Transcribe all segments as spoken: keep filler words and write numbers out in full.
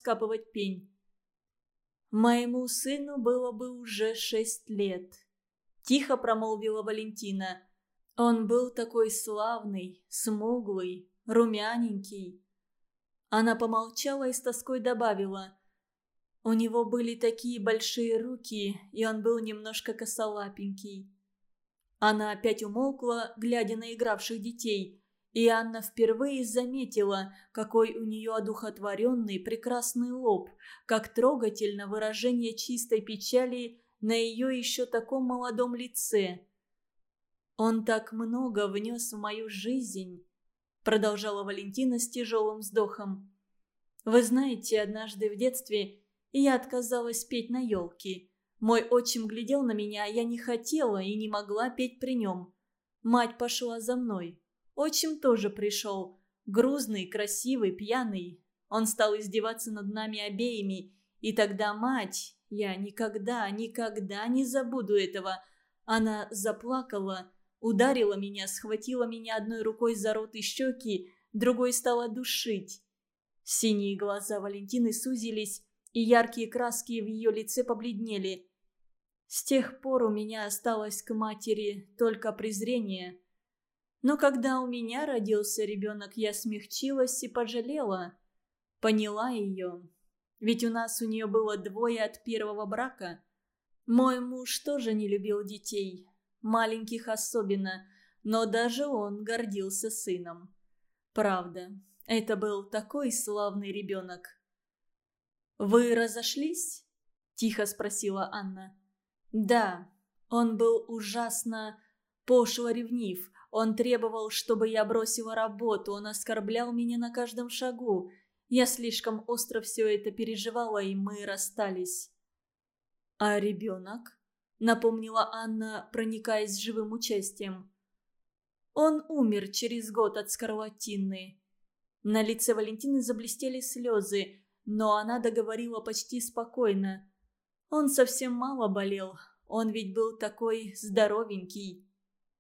вскапывать пень. «Моему сыну было бы уже шесть лет», – тихо промолвила Валентина. «Он был такой славный, смуглый, румяненький». Она помолчала и с тоской добавила: «У него были такие большие руки, и он был немножко косолапенький». Она опять умолкла, глядя на игравших детей, и Анна впервые заметила, какой у нее одухотворенный прекрасный лоб, как трогательно выражение чистой печали на ее еще таком молодом лице. «Он так много внес в мою жизнь», — продолжала Валентина с тяжелым вздохом. «Вы знаете, однажды в детстве я отказалась петь на елке. Мой отчим глядел на меня, а я не хотела и не могла петь при нем. Мать пошла за мной. Отчим тоже пришел. Грузный, красивый, пьяный. Он стал издеваться над нами обеими. И тогда мать, я никогда, никогда не забуду этого. Она заплакала, ударила меня, схватила меня одной рукой за рот и щеки, другой стала душить». Синие глаза Валентины сузились, и яркие краски в ее лице побледнели. «С тех пор у меня осталось к матери только презрение. Но когда у меня родился ребенок, я смягчилась и пожалела. Поняла ее. Ведь у нас у нее было двое от первого брака. Мой муж тоже не любил детей, маленьких особенно, но даже он гордился сыном. Правда, это был такой славный ребенок». «Вы разошлись?» – тихо спросила Анна. «Да, он был ужасно пошло ревнив. Он требовал, чтобы я бросила работу, он оскорблял меня на каждом шагу. Я слишком остро все это переживала, и мы расстались». «А ребенок?» – напомнила Анна, проникаясь живым участием. «Он умер через год от скарлатины». На лице Валентины заблестели слезы, но она договорила почти спокойно. «Он совсем мало болел, он ведь был такой здоровенький».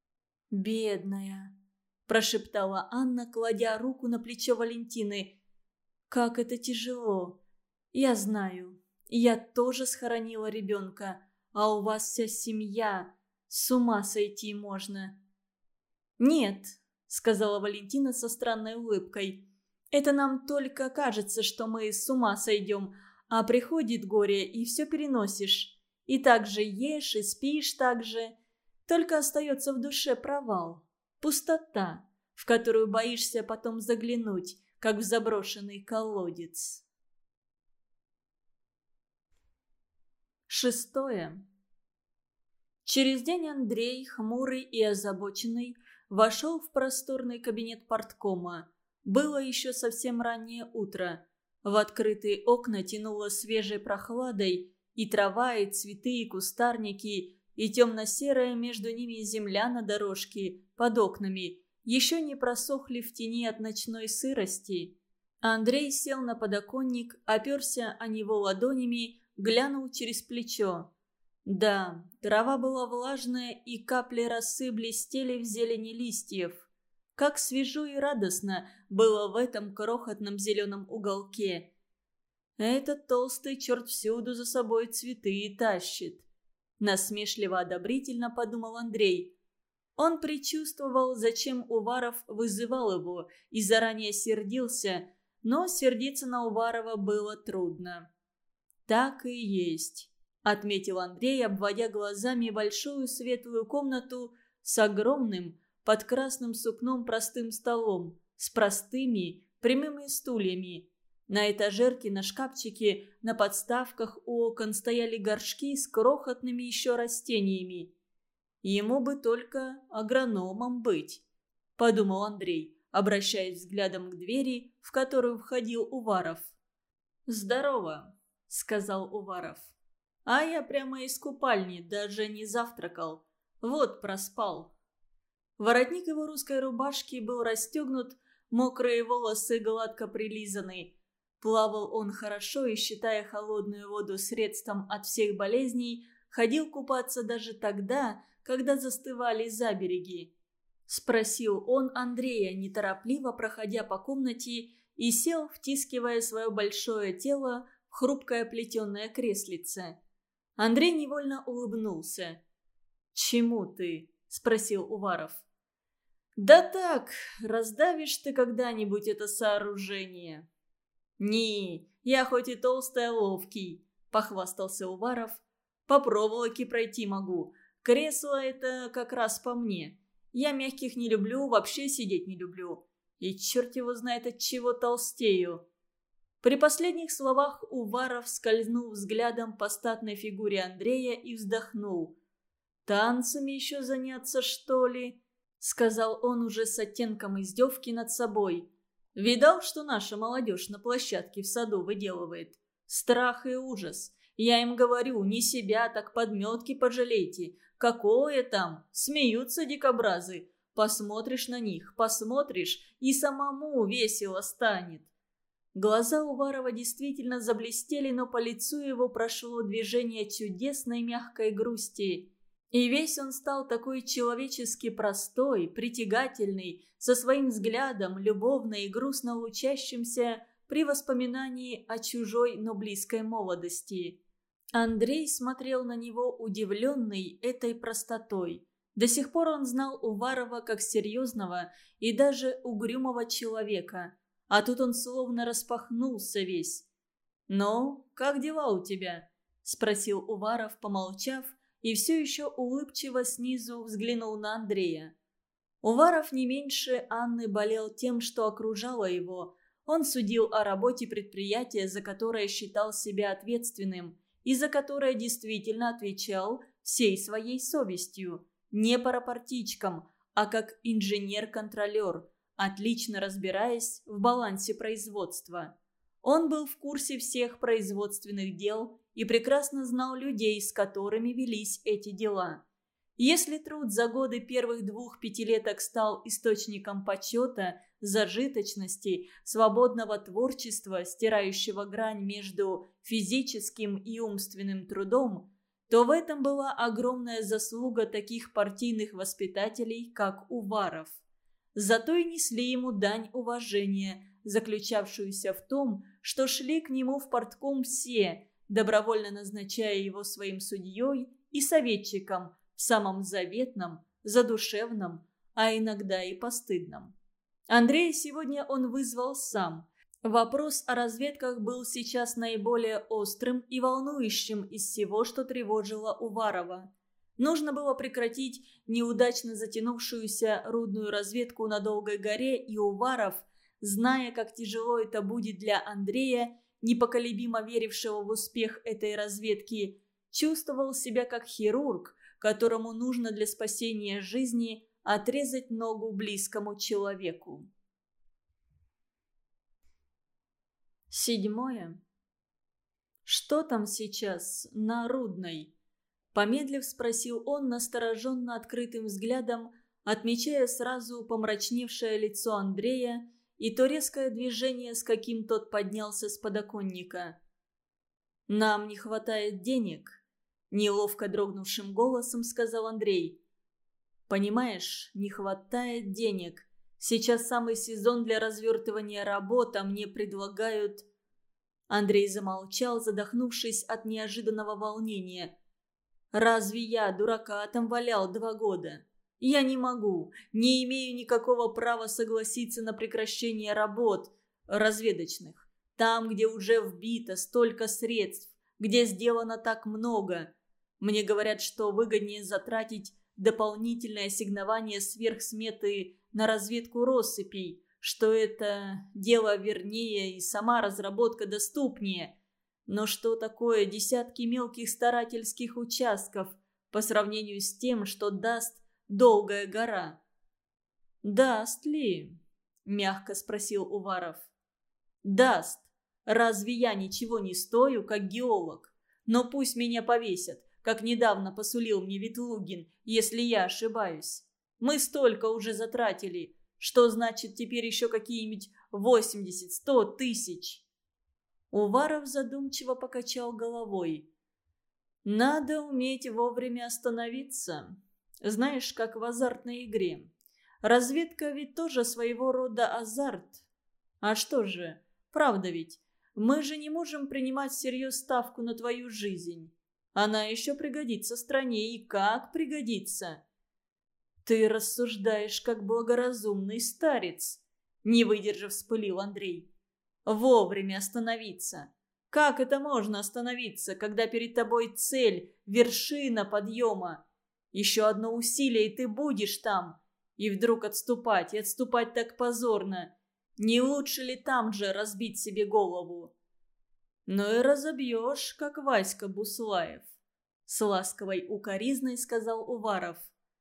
«Бедная», – прошептала Анна, кладя руку на плечо Валентины. «Как это тяжело. Я знаю, я тоже схоронила ребенка, а у вас вся семья. С ума сойти можно». «Нет», – сказала Валентина со странной улыбкой. «Это нам только кажется, что мы с ума сойдем, а приходит горе, и все переносишь. И так же ешь, и спишь так же. Только остается в душе провал, пустота, в которую боишься потом заглянуть, как в заброшенный колодец». Шестое. Через день Андрей, хмурый и озабоченный, вошел в просторный кабинет парткома. Было еще совсем раннее утро. В открытые окна тянуло свежей прохладой, и трава, и цветы, и кустарники, и темно-серая между ними земля на дорожке под окнами еще не просохли в тени от ночной сырости. Андрей сел на подоконник, оперся о него ладонями, глянул через плечо. Да, трава была влажная, и капли росы блестели в зелени листьев. Как свежо и радостно было в этом крохотном зеленом уголке. Этот толстый черт всюду за собой цветы и тащит. Насмешливо-одобрительно подумал Андрей. Он предчувствовал, зачем Уваров вызывал его, и заранее сердился, но сердиться на Уварова было трудно. «Так и есть», — отметил Андрей, обводя глазами большую светлую комнату с огромным, под красным сукном простым столом, с простыми прямыми стульями. На этажерке, на шкафчике, на подставках у окон стояли горшки с крохотными еще растениями. «Ему бы только агрономом быть», – подумал Андрей, обращаясь взглядом к двери, в которую входил Уваров. «Здорово», – сказал Уваров. «А я прямо из купальни, даже не завтракал. Вот проспал». Воротник его русской рубашки был расстегнут, мокрые волосы гладко прилизаны. Плавал он хорошо и, считая холодную воду средством от всех болезней, ходил купаться даже тогда, когда застывали забереги. Спросил он Андрея, неторопливо проходя по комнате и сел, втискивая свое большое тело в хрупкое плетеное креслице. Андрей невольно улыбнулся. «Чему ты?» – спросил Уваров. «Да так, раздавишь ты когда-нибудь это сооружение». «Не, я хоть и толстый, а ловкий», – похвастался Уваров. «По проволоке пройти могу. Кресло это как раз по мне. Я мягких не люблю, вообще сидеть не люблю. И черт его знает, от чего толстею». При последних словах Уваров скользнул взглядом по статной фигуре Андрея и вздохнул. «Танцами еще заняться, что ли?» — сказал он уже с оттенком издевки над собой. «Видал, что наша молодежь на площадке в саду выделывает? Страх и ужас. Я им говорю, не себя, так подметки пожалейте. Какое там? Смеются дикобразы. Посмотришь на них, посмотришь, и самому весело станет». Глаза Уварова действительно заблестели, но по лицу его прошло движение чудесной мягкой грусти. И весь он стал такой человечески простой, притягательный, со своим взглядом, любовно и грустно лучащимся при воспоминании о чужой, но близкой молодости. Андрей смотрел на него удивленный этой простотой. До сих пор он знал Уварова как серьезного и даже угрюмого человека, а тут он словно распахнулся весь. «Ну, как дела у тебя?» – спросил Уваров, помолчав, и все еще улыбчиво снизу взглянул на Андрея. Уваров не меньше Анны болел тем, что окружало его. Он судил о работе предприятия, за которое считал себя ответственным, и за которое действительно отвечал всей своей совестью, не по рапортичкам, а как инженер-контролер, отлично разбираясь в балансе производства. Он был в курсе всех производственных дел и прекрасно знал людей, с которыми велись эти дела. Если труд за годы первых двух пятилеток стал источником почета, зажиточности, свободного творчества, стирающего грань между физическим и умственным трудом, то в этом была огромная заслуга таких партийных воспитателей, как Уваров. Зато и несли ему дань уважения, заключавшуюся в том, что шли к нему в партком все, добровольно назначая его своим судьей и советчиком в самом заветном, задушевном, а иногда и постыдном. Андрея сегодня он вызвал сам. Вопрос о разведках был сейчас наиболее острым и волнующим из всего, что тревожило Уварова. Нужно было прекратить неудачно затянувшуюся рудную разведку на Долгой горе, и Уваров, зная, как тяжело это будет для Андрея, непоколебимо верившего в успех этой разведки, чувствовал себя как хирург, которому нужно для спасения жизни отрезать ногу близкому человеку. Седьмое. «Что там сейчас на Рудной?» Помедлив, спросил он настороженно открытым взглядом, отмечая сразу помрачневшее лицо Андрея и то резкое движение, с каким тот поднялся с подоконника. «Нам не хватает денег», – неловко дрогнувшим голосом сказал Андрей. «Понимаешь, не хватает денег. Сейчас самый сезон для развертывания работ, а мне предлагают...» Андрей замолчал, задохнувшись от неожиданного волнения. «Разве я, дурака, там валял два года? Я не могу, не имею никакого права согласиться на прекращение работ разведочных. Там, где уже вбито столько средств, где сделано так много. Мне говорят, что выгоднее затратить дополнительное ассигнование сверх сметы на разведку россыпей, что это дело вернее и сама разработка доступнее. Но что такое десятки мелких старательских участков по сравнению с тем, что даст Долгая гора?» «Даст ли?» – мягко спросил Уваров. «Даст. Разве я ничего не стою, как геолог? Но пусть меня повесят, как недавно посулил мне Ветлугин, если я ошибаюсь. Мы столько уже затратили. Что значит теперь еще какие-нибудь восемьдесят-сто тысяч?» Уваров задумчиво покачал головой. «Надо уметь вовремя остановиться. Знаешь, как в азартной игре. Разведка ведь тоже своего рода азарт. А что же, правда ведь, мы же не можем принимать всерьез ставку на твою жизнь. Она еще пригодится стране, и как пригодится. Ты рассуждаешь, как благоразумный старец, не выдержав, вспылил Андрей. Вовремя остановиться. Как это можно остановиться, когда перед тобой цель, вершина подъема? Еще одно усилие, и ты будешь там. И вдруг отступать, и отступать так позорно. Не лучше ли там же разбить себе голову? Ну и разобьешь, как Васька Буслаев. С ласковой укоризной сказал Уваров.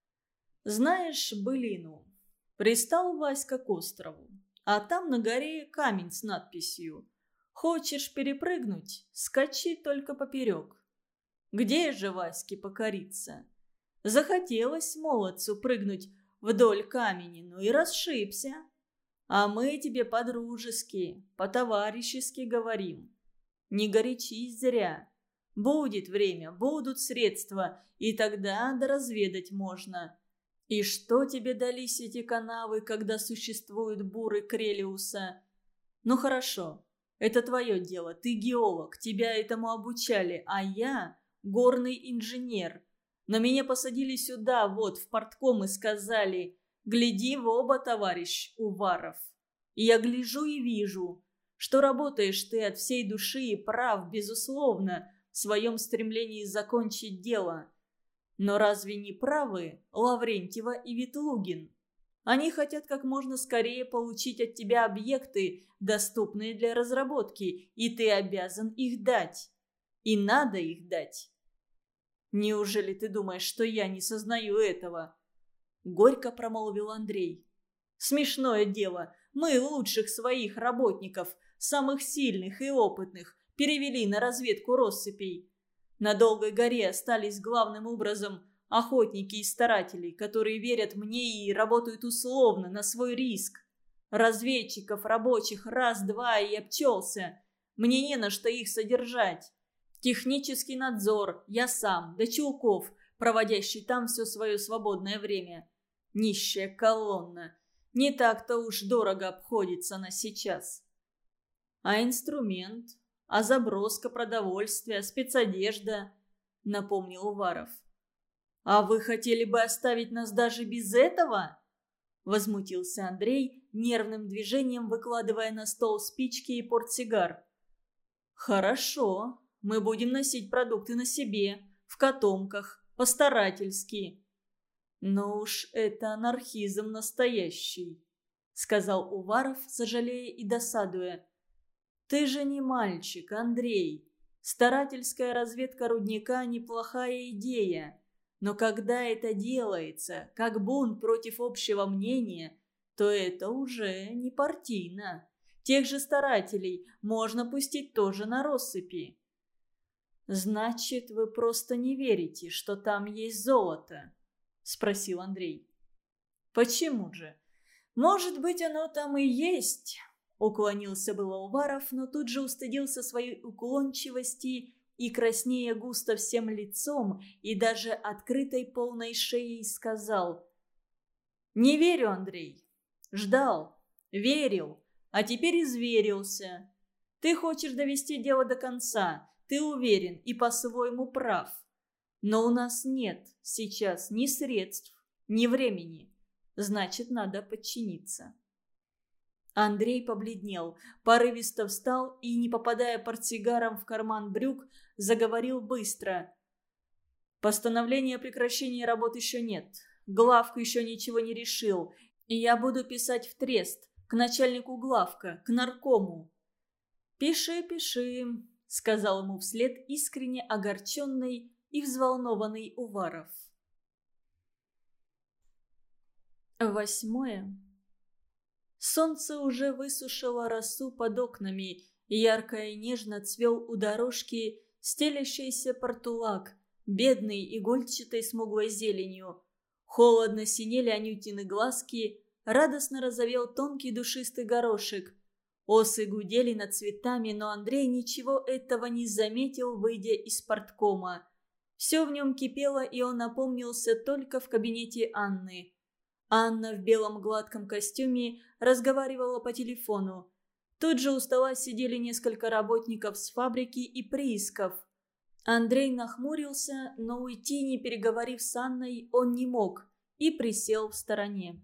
Знаешь былину? Пристал Васька к острову, а там на горе камень с надписью «Хочешь перепрыгнуть? Скачи только поперек». Где же Ваське покориться? Захотелось молодцу прыгнуть вдоль камени, ну и расшибся. А мы тебе по-дружески, по-товарищески говорим. Не горячись зря. Будет время, будут средства, и тогда доразведать можно. И что тебе дались эти канавы, когда существуют буры Крелиуса? Ну хорошо, это твое дело, ты геолог, тебя этому обучали, а я горный инженер. Но меня посадили сюда, вот, в портком, и сказали: «Гляди в оба, товарищ Уваров». И я гляжу и вижу, что работаешь ты от всей души и прав, безусловно, в своем стремлении закончить дело. Но разве не правы Лаврентьева и Ветлугин? Они хотят как можно скорее получить от тебя объекты, доступные для разработки, и ты обязан их дать. И надо их дать. Неужели ты думаешь, что я не сознаю этого? Горько промолвил Андрей. Смешное дело, мы лучших своих работников, самых сильных и опытных, перевели на разведку россыпей. На Долгой горе остались главным образом охотники и старатели, которые верят мне и работают условно, на свой риск. Разведчиков, рабочих раз-два и обчелся. Мне не на что их содержать. Технический надзор я сам, да Чулков, проводящий там все свое свободное время. Нищая колонна. Не так-то уж дорого обходится она сейчас. А инструмент? А заброска продовольствия, спецодежда? Напомнил Уваров. А вы хотели бы оставить нас даже без этого? Возмутился Андрей, нервным движением выкладывая на стол спички и портсигар. Хорошо, мы будем носить продукты на себе, в котомках, постарательски. Но уж это анархизм настоящий, сказал Уваров, сожалея и досадуя. Ты же не мальчик, Андрей. Старательская разведка рудника – неплохая идея. Но когда это делается, как бунт против общего мнения, то это уже не партийно. Тех же старателей можно пустить тоже на россыпи. «Значит, вы просто не верите, что там есть золото?» – спросил Андрей. «Почему же? Может быть, оно там и есть?» Уклонился было Уваров, но тут же устыдился своей уклончивости и, краснея густо всем лицом и даже открытой полной шеей, сказал: «Не верю, Андрей. Ждал, верил, а теперь изверился. Ты хочешь довести дело до конца, ты уверен и по-своему прав. Но у нас нет сейчас ни средств, ни времени. Значит, надо подчиниться». Андрей побледнел, порывисто встал и, не попадая портсигаром в карман брюк, заговорил быстро. «Постановления о прекращении работ еще нет. Главк еще ничего не решил. И я буду писать в трест, к начальнику главка, к наркому». «Пиши, пиши», — сказал ему вслед искренне огорченный и взволнованный Уваров. Восьмое. Солнце уже высушило росу под окнами, и ярко и нежно цвел у дорожки стелящийся портулак, бедный игольчатой смуглой зеленью. Холодно синели Анютины глазки, радостно разовел тонкий душистый горошек. Осы гудели над цветами, но Андрей ничего этого не заметил, выйдя из порткома. Все в нем кипело, и он опомнился только в кабинете Анны. Анна в белом гладком костюме разговаривала по телефону. Тут же у стола сидели несколько работников с фабрики и приисков. Андрей нахмурился, но уйти, не переговорив с Анной, он не мог и присел в стороне.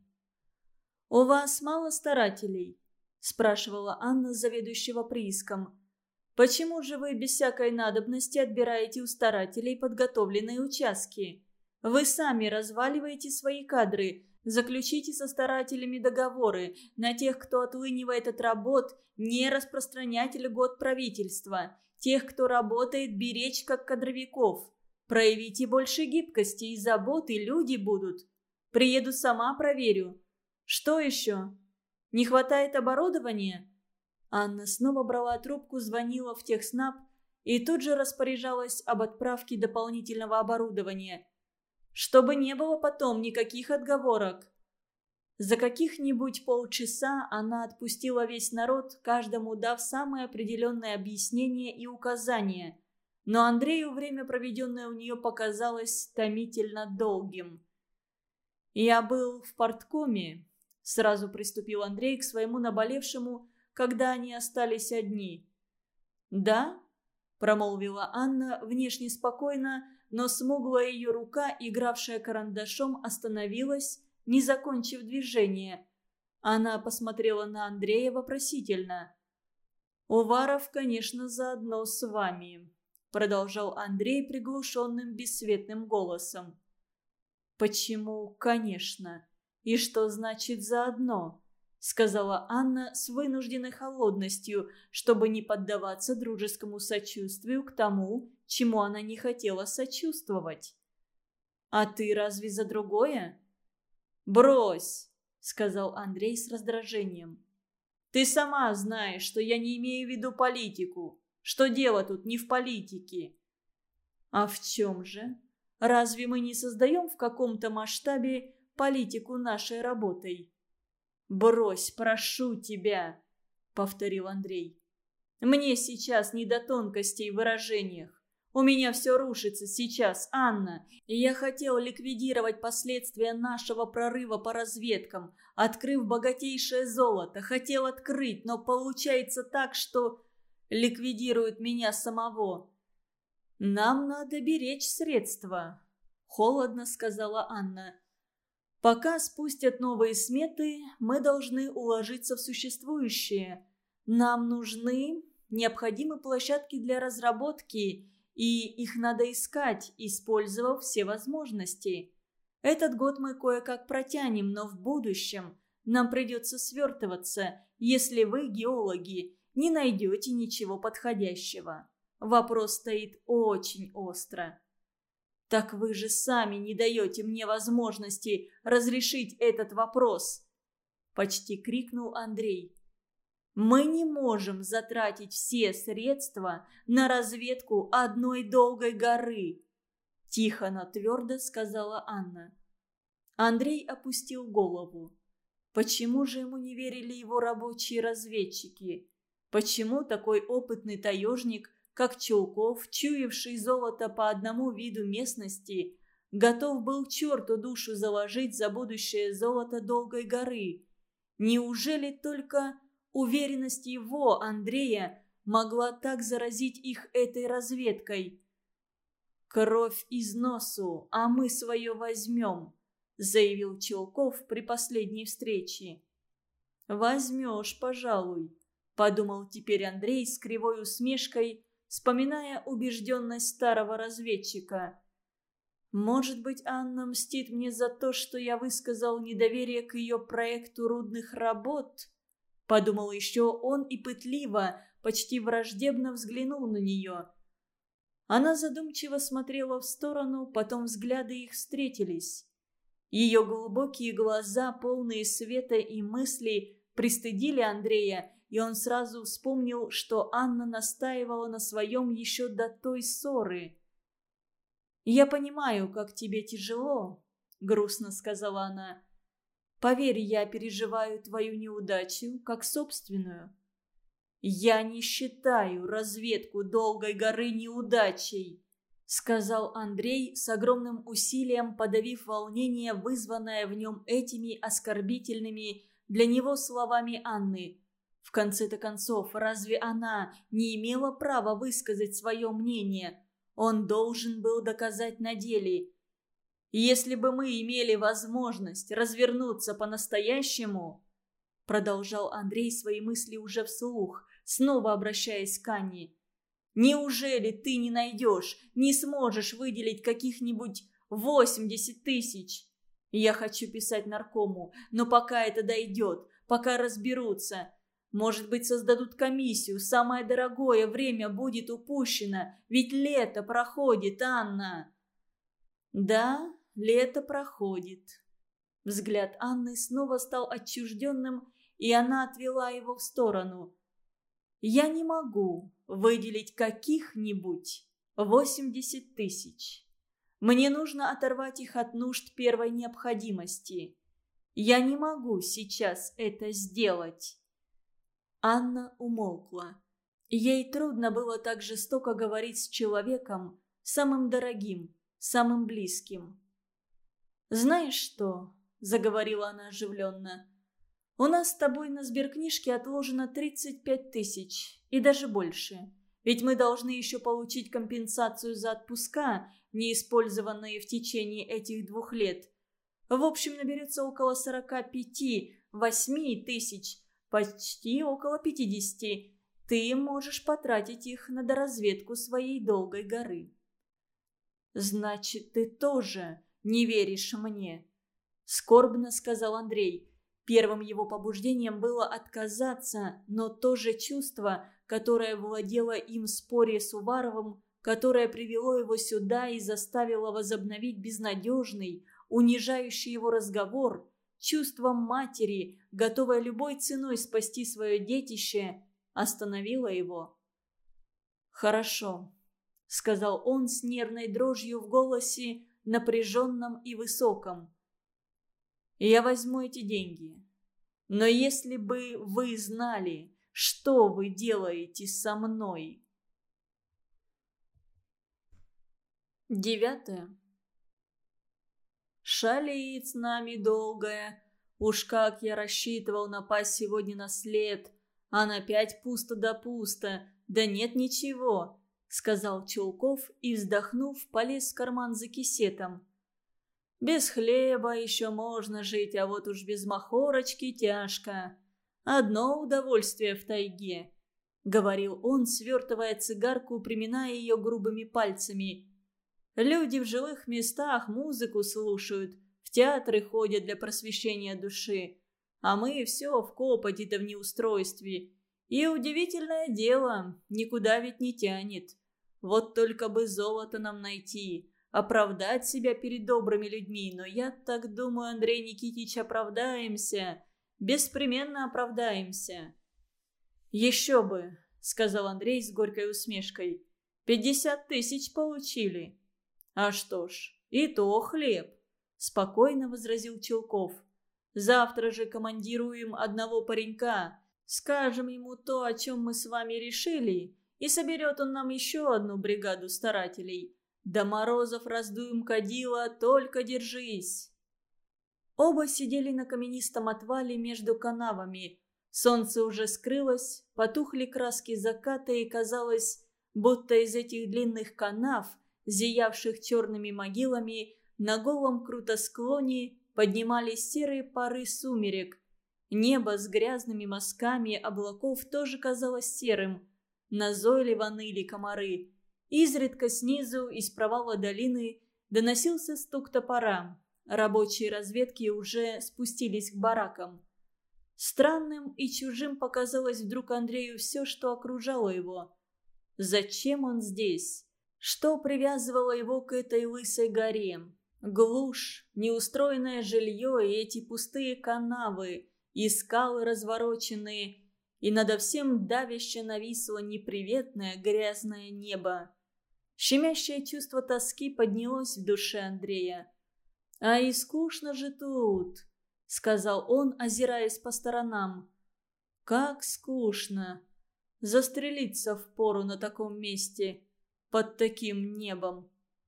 «У вас мало старателей?» – спрашивала Анна заведующего прииском. «Почему же вы без всякой надобности отбираете у старателей подготовленные участки? Вы сами разваливаете свои кадры. Заключите со старателями договоры. На тех, кто отлынивает от работ, не распространять льгот правительства. Тех, кто работает, беречь как кадровиков. Проявите больше гибкости и заботы, люди будут. Приеду сама, проверю. Что еще? Не хватает оборудования?» Анна снова брала трубку, звонила в Техснаб и тут же распоряжалась об отправке дополнительного оборудования. Чтобы не было потом никаких отговорок. За каких-нибудь полчаса она отпустила весь народ, каждому дав самое определенное объяснение и указание. Но Андрею время, проведенное у нее, показалось томительно долгим. «Я был в парткоме», — сразу приступил Андрей к своему наболевшему, когда они остались одни. «Да?» – промолвила Анна внешне спокойно, но смуглая ее рука, игравшая карандашом, остановилась, не закончив движение. Она посмотрела на Андрея вопросительно. «Уваров, конечно, заодно с вами», – продолжал Андрей приглушенным бесцветным голосом. «Почему, конечно? И что значит заодно?» – сказала Анна с вынужденной холодностью, чтобы не поддаваться дружескому сочувствию к тому, чему она не хотела сочувствовать. «А ты разве за другое?» «Брось», – сказал Андрей с раздражением. «Ты сама знаешь, что я не имею в виду политику, что дело тут не в политике». «А в чем же? Разве мы не создаем в каком-то масштабе политику нашей работой?» «Брось, прошу тебя», — повторил Андрей. «Мне сейчас не до тонкостей в выражениях. У меня все рушится сейчас, Анна, и я хотел ликвидировать последствия нашего прорыва по разведкам, открыв богатейшее золото. Хотел открыть, но получается так, что ликвидируют меня самого». «Нам надо беречь средства», — холодно сказала Анна. «Пока спустят новые сметы, мы должны уложиться в существующие. Нам нужны необходимые площадки для разработки, и их надо искать, использовав все возможности. Этот год мы кое-как протянем, но в будущем нам придется свертываться, если вы, геологи, не найдете ничего подходящего. Вопрос стоит очень остро». «Так вы же сами не даете мне возможности разрешить этот вопрос!» – почти крикнул Андрей. «Мы не можем затратить все средства на разведку одной долгой горы», – тихо, но твердо сказала Анна. Андрей опустил голову. Почему же ему не верили его рабочие разведчики? Почему такой опытный таежник, как Чулков, чуявший золото по одному виду местности, готов был черту душу заложить за будущее золото долгой горы? Неужели только уверенность его, Андрея, могла так заразить их этой разведкой? «Кровь из носу, а мы свое возьмем», — заявил Чулков при последней встрече. «Возьмешь, пожалуй», — подумал теперь Андрей с кривой усмешкой, вспоминая убежденность старого разведчика. «Может быть, Анна мстит мне за то, что я высказал недоверие к ее проекту рудных работ?» Подумал еще он и пытливо, почти враждебно взглянул на нее. Она задумчиво смотрела в сторону, потом взгляды их встретились. Ее глубокие глаза, полные света и мыслей, пристыдили Андрея, и он сразу вспомнил, что Анна настаивала на своем еще до той ссоры. «Я понимаю, как тебе тяжело», — грустно сказала она. «Поверь, я переживаю твою неудачу как собственную». «Я не считаю разведку долгой горы неудачей», — сказал Андрей с огромным усилием, подавив волнение, вызванное в нем этими оскорбительными для него словами Анны. В конце-то концов, разве она не имела права высказать свое мнение? Он должен был доказать на деле. «Если бы мы имели возможность развернуться по-настоящему», продолжал Андрей свои мысли уже вслух, снова обращаясь к Анне, «неужели ты не найдешь, не сможешь выделить каких-нибудь восемьдесят тысяч? Я хочу писать наркому, но пока это дойдет, пока разберутся. Может быть, создадут комиссию, самое дорогое время будет упущено, ведь лето проходит, Анна». «Да, лето проходит». Взгляд Анны снова стал отчужденным, и она отвела его в сторону. «Я не могу выделить каких-нибудь восемьдесят тысяч. Мне нужно оторвать их от нужд первой необходимости. Я не могу сейчас это сделать». Анна умолкла. Ей трудно было так жестоко говорить с человеком, самым дорогим, самым близким. «Знаешь что?» – заговорила она оживленно. «У нас с тобой на сберкнижке отложено тридцать пять тысяч, и даже больше. Ведь мы должны еще получить компенсацию за отпуска, не использованные в течение этих двух лет. В общем, наберется около сорока пяти восьми тысяч, почти около пятидесяти. Ты можешь потратить их на доразведку своей долгой горы». «Значит, ты тоже не веришь мне?» – скорбно сказал Андрей. Первым его побуждением было отказаться, но то же чувство, которое владело им в споре с Уваровым, которое привело его сюда и заставило возобновить безнадежный, унижающий его разговор, чувство матери, готовой любой ценой спасти свое детище, остановило его. «Хорошо», — сказал он с нервной дрожью в голосе, напряженном и высоком. «Я возьму эти деньги. Но если бы вы знали, что вы делаете со мной». Девятое. Шалит с нами долгая. Уж как я рассчитывал напасть сегодня на след, а на пять пусто да пусто, да нет ничего, сказал Чулков и, вздохнув, полез в карман за кисетом. Без хлеба еще можно жить, а вот уж без махорочки тяжко. Одно удовольствие в тайге, говорил он, свертывая цигарку, приминая ее грубыми пальцами. Люди в жилых местах музыку слушают, в театры ходят для просвещения души, а мы все в копоти да в неустройстве. И удивительное дело, никуда ведь не тянет. Вот только бы золото нам найти, оправдать себя перед добрыми людьми, но я так думаю, Андрей Никитич, оправдаемся, беспременно оправдаемся. «Еще бы», — сказал Андрей с горькой усмешкой, — «пятьдесят тысяч получили». «А что ж, и то хлеб», — спокойно возразил Чулков. «Завтра же командируем одного паренька, скажем ему то, о чем мы с вами решили, и соберет он нам еще одну бригаду старателей. До морозов раздуем кадила, только держись». Оба сидели на каменистом отвале между канавами. Солнце уже скрылось, потухли краски заката, и казалось, будто из этих длинных канав, зиявших черными могилами, на голом крутосклоне поднимались серые пары сумерек. Небо с грязными мазками облаков тоже казалось серым. Назойливо ныли комары. Изредка снизу, из провала долины, доносился стук топора. Рабочие разведки уже спустились к баракам. Странным и чужим показалось вдруг Андрею все, что окружало его. Зачем он здесь? Что привязывало его к этой лысой горе? Глушь, неустроенное жилье и эти пустые канавы, и скалы развороченные, и надо всем давяще нависло неприветное грязное небо. Щемящее чувство тоски поднялось в душе Андрея. «А и скучно же тут», — сказал он, озираясь по сторонам. «Как скучно! Застрелиться впору на таком месте, под таким небом».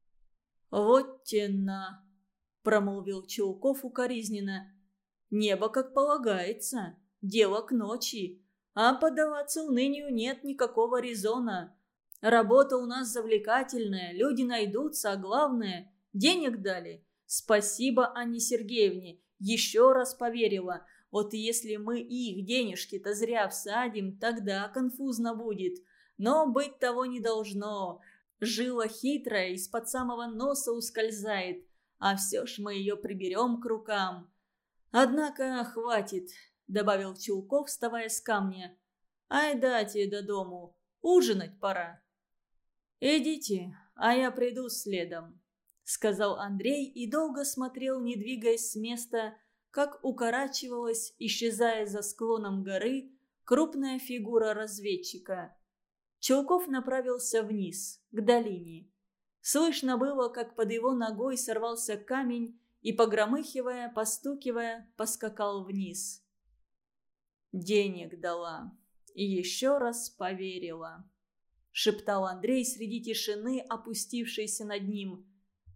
«Вот тена», — промолвил Чулков укоризненно. «Небо как полагается, дело к ночи. А поддаваться унынию нет никакого резона. Работа у нас завлекательная, люди найдутся, а главное – денег дали. Спасибо Анне Сергеевне, еще раз поверила. Вот если мы их денежки-то зря всадим, тогда конфузно будет. Но быть того не должно. Жила хитрая из-под самого носа ускользает, а все ж мы ее приберем к рукам. Однако хватит, добавил Чулков, вставая с камня. Ай дайте до дому, ужинать пора. Идите, а я приду следом, сказал Андрей и долго смотрел, не двигаясь с места, как укорачивалась, исчезая за склоном горы, крупная фигура разведчика. Чулков направился вниз, к долине. Слышно было, как под его ногой сорвался камень и, погромыхивая, постукивая, поскакал вниз. «Денег дала и еще раз поверила», — шептал Андрей среди тишины, опустившейся над ним.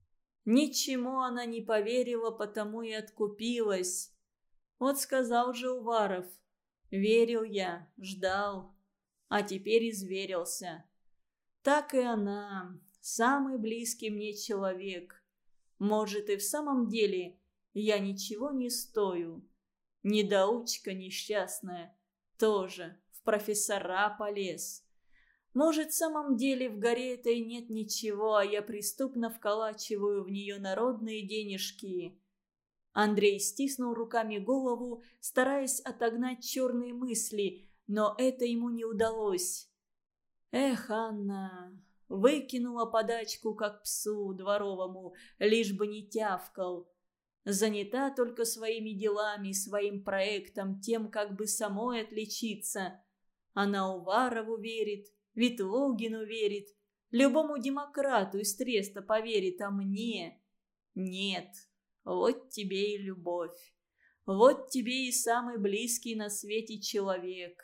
«Ничему она не поверила, потому и откупилась. Вот сказал же Уваров, верил я, ждал, а теперь изверился. Так и она, самый близкий мне человек. Может, и в самом деле я ничего не стою. Недоучка несчастная, тоже в профессора полез. Может, в самом деле в горе этой нет ничего, а я преступно вколачиваю в нее народные денежки». Андрей стиснул руками голову, стараясь отогнать черные мысли, но это ему не удалось. «Эх, Анна, выкинула подачку, как псу дворовому, лишь бы не тявкал. Занята только своими делами, своим проектом, тем, как бы самой отличиться. Она Уварову верит, Ветлугину верит, любому демократу из Треста поверит, а мне нет. Вот тебе и любовь. Вот тебе и самый близкий на свете человек».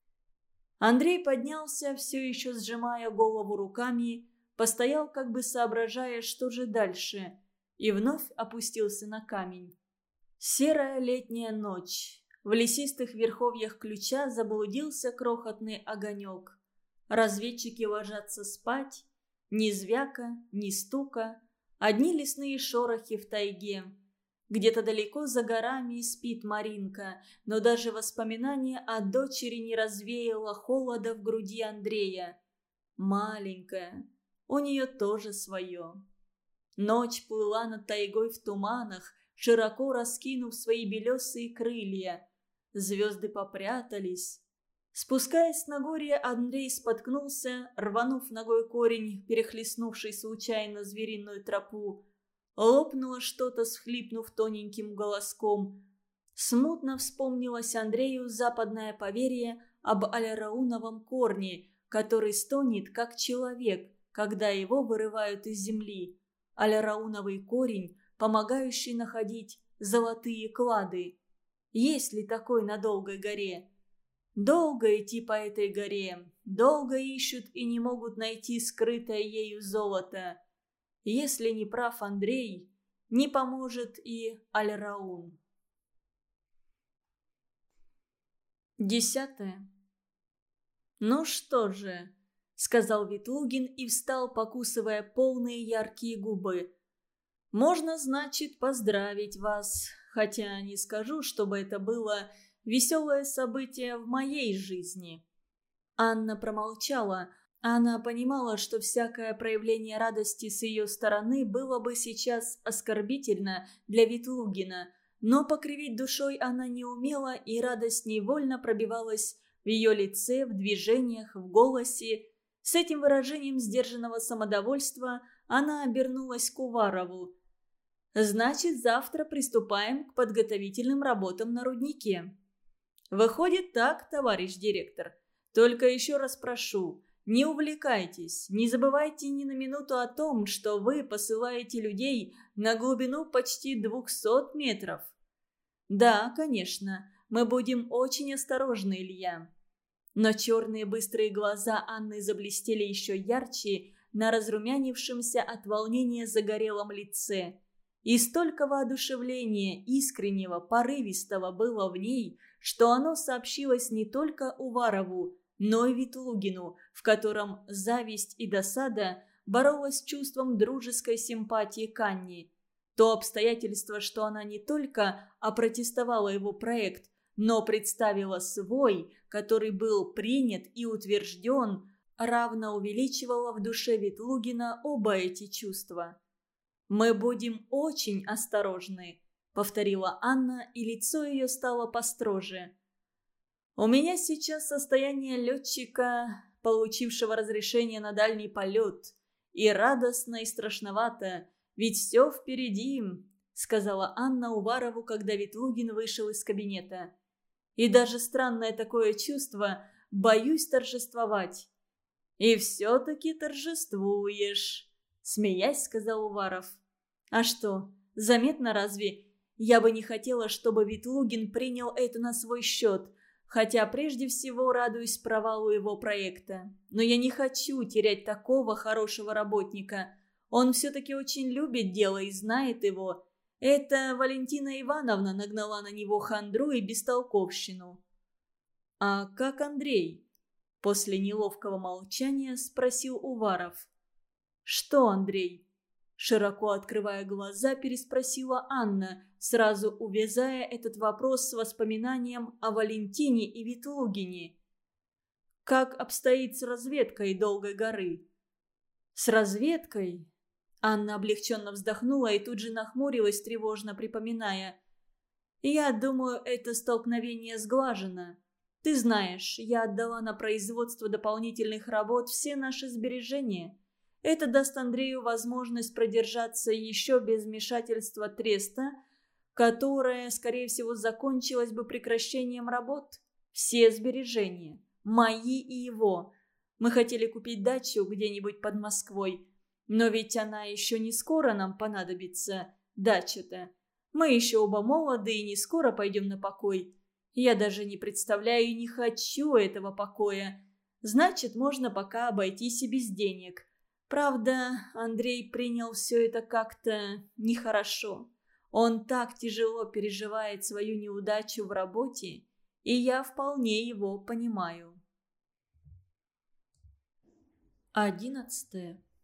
Андрей поднялся, все еще сжимая голову руками, постоял, как бы соображая, что же дальше, и вновь опустился на камень. Серая летняя ночь. В лесистых верховьях Ключа заблудился крохотный огонек. Разведчики ложатся спать. Ни звяка, ни стука. Одни лесные шорохи в тайге. Где-то далеко за горами спит Маринка, но даже воспоминание о дочери не развеяло холода в груди Андрея. Маленькая, у нее тоже свое. Ночь плыла над тайгой в туманах, широко раскинув свои белесые крылья. Звезды попрятались. Спускаясь с Нагорья, Андрей споткнулся, рванув ногой корень, перехлестнувший случайно звериную тропу. Лопнуло что-то, схлипнув тоненьким голоском. Смутно вспомнилось Андрею западное поверье об аляроуновом корне, который стонет, как человек, когда его вырывают из земли. Аляроуновый корень, помогающий находить золотые клады. Есть ли такой на Долгой горе? Долго идти по этой горе, долго ищут и не могут найти скрытое ею золото. Если не прав Андрей, не поможет и Аль-Раун. Десятое. «Ну что же», — сказал Ветлугин и встал, покусывая полные яркие губы. «Можно, значит, поздравить вас, хотя не скажу, чтобы это было веселое событие в моей жизни». Анна промолчала. Она понимала, что всякое проявление радости с ее стороны было бы сейчас оскорбительно для Ветлугина, но покривить душой она не умела, и радость невольно пробивалась в ее лице, в движениях, в голосе. С этим выражением сдержанного самодовольства она обернулась к Уварову. «Значит, завтра приступаем к подготовительным работам на руднике». «Выходит так, товарищ директор. Только еще раз прошу, не увлекайтесь, не забывайте ни на минуту о том, что вы посылаете людей на глубину почти двухсот метров». «Да, конечно, мы будем очень осторожны, Илья». Но черные быстрые глаза Анны заблестели еще ярче на разрумянившемся от волнения загорелом лице. И столько воодушевления, искреннего, порывистого было в ней, что оно сообщилось не только Уварову, но и Ветлугину, в котором зависть и досада боролась с чувством дружеской симпатии к Анне. То обстоятельство, что она не только опротестовала его проект, но представила свой, который был принят и утвержден, равно увеличивало в душе Ветлугина оба эти чувства. «Мы будем очень осторожны», — повторила Анна, и лицо ее стало построже. «У меня сейчас состояние летчика, получившего разрешение на дальний полет, и радостно, и страшновато, ведь все впереди», — сказала Анна Уварову, когда Ветлугин вышел из кабинета. «И даже странное такое чувство, боюсь торжествовать». «И все-таки торжествуешь», — смеясь, сказал Уваров. «А что, заметно разве? Я бы не хотела, чтобы Ветлугин принял это на свой счет, хотя прежде всего радуюсь провалу его проекта. Но я не хочу терять такого хорошего работника. Он все-таки очень любит дело и знает его. Это Валентина Ивановна нагнала на него хандру и бестолковщину». «А как Андрей?» — после неловкого молчания спросил Уваров. «Что Андрей?» — широко открывая глаза, переспросила Анна, сразу увязая этот вопрос с воспоминанием о Валентине и Ветлугине. «Как обстоит с разведкой Долгой горы?» «С разведкой?» Анна облегченно вздохнула и тут же нахмурилась, тревожно припоминая. «Я думаю, это столкновение сглажено. Ты знаешь, я отдала на производство дополнительных работ все наши сбережения. Это даст Андрею возможность продержаться еще без вмешательства треста, которое, скорее всего, закончилось бы прекращением работ. Все сбережения, мои и его. Мы хотели купить дачу где-нибудь под Москвой, но ведь она еще не скоро нам понадобится, дача-то. Мы еще оба молоды и не скоро пойдем на покой. Я даже не представляю и не хочу этого покоя. Значит, можно пока обойтись и без денег». Правда, Андрей принял все это как-то нехорошо. Он так тяжело переживает свою неудачу в работе, и я вполне его понимаю. Одиннадцатое.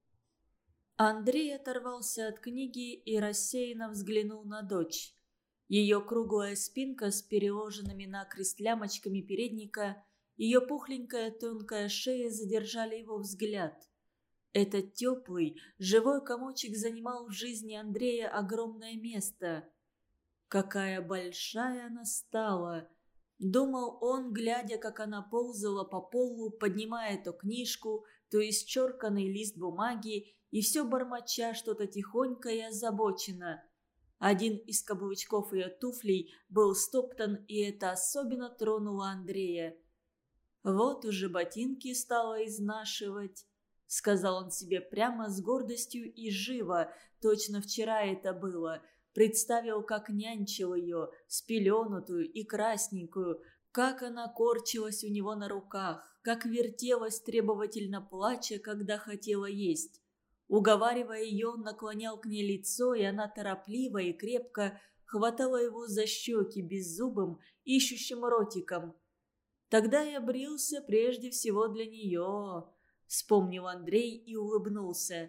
Андрей оторвался от книги и рассеянно взглянул на дочь. Ее круглая спинка с переложенными накрест лямочками передника, ее пухленькая тонкая шея задержали его взгляд. Этот теплый, живой комочек занимал в жизни Андрея огромное место. «Какая большая она стала!» — думал он, глядя, как она ползала по полу, поднимая то книжку, то исчерканный лист бумаги, и все бормоча что-то тихонько и озабоченно. Один из каблучков ее туфлей был стоптан, и это особенно тронуло Андрея. «Вот уже ботинки стала изнашивать», — сказал он себе прямо с гордостью и живо, точно вчера это было. Представил, как нянчил ее, спеленутую и красненькую, как она корчилась у него на руках, как вертелась, требовательно плача, когда хотела есть. Уговаривая ее, он наклонял к ней лицо, и она торопливо и крепко хватала его за щеки беззубым, ищущим ротиком. «Тогда я брился прежде всего для нее», — вспомнил Андрей и улыбнулся.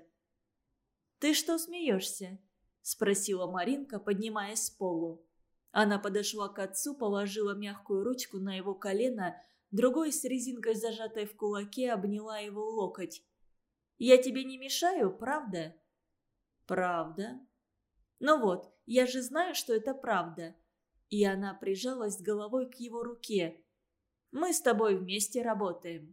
«Ты что смеешься?» — спросила Маринка, поднимаясь с полу. Она подошла к отцу, положила мягкую ручку на его колено, другой с резинкой, зажатой в кулаке, обняла его локоть. «Я тебе не мешаю, правда?» «Правда». «Ну вот, я же знаю, что это правда». И она прижалась головой к его руке. «Мы с тобой вместе работаем».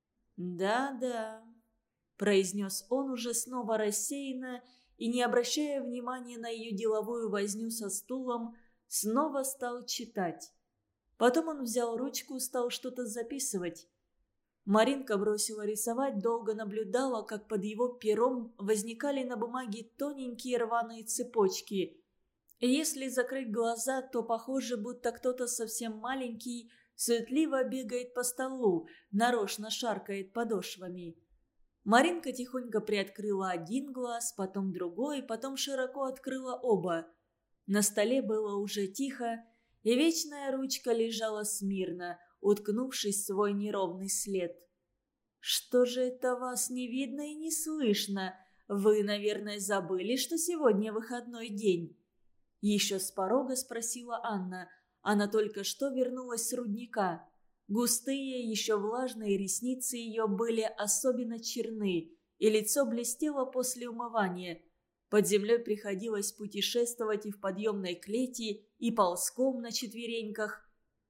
«Да-да», — произнес он уже снова рассеянно и, не обращая внимания на ее деловую возню со стулом, снова стал читать. Потом он взял ручку, стал что-то записывать. Маринка бросила рисовать, долго наблюдала, как под его пером возникали на бумаге тоненькие рваные цепочки. Если закрыть глаза, то похоже, будто кто-то совсем маленький суетливо бегает по столу, нарочно шаркает подошвами. Маринка тихонько приоткрыла один глаз, потом другой, потом широко открыла оба. На столе было уже тихо, и вечная ручка лежала смирно, уткнувшись в свой неровный след. «Что же это вас не видно и не слышно? Вы, наверное, забыли, что сегодня выходной день?» Еще с порога спросила Анна. Она только что вернулась с рудника. Густые, еще влажные ресницы ее были особенно черны, и лицо блестело после умывания. Под землей приходилось путешествовать и в подъемной клети, и ползком на четвереньках.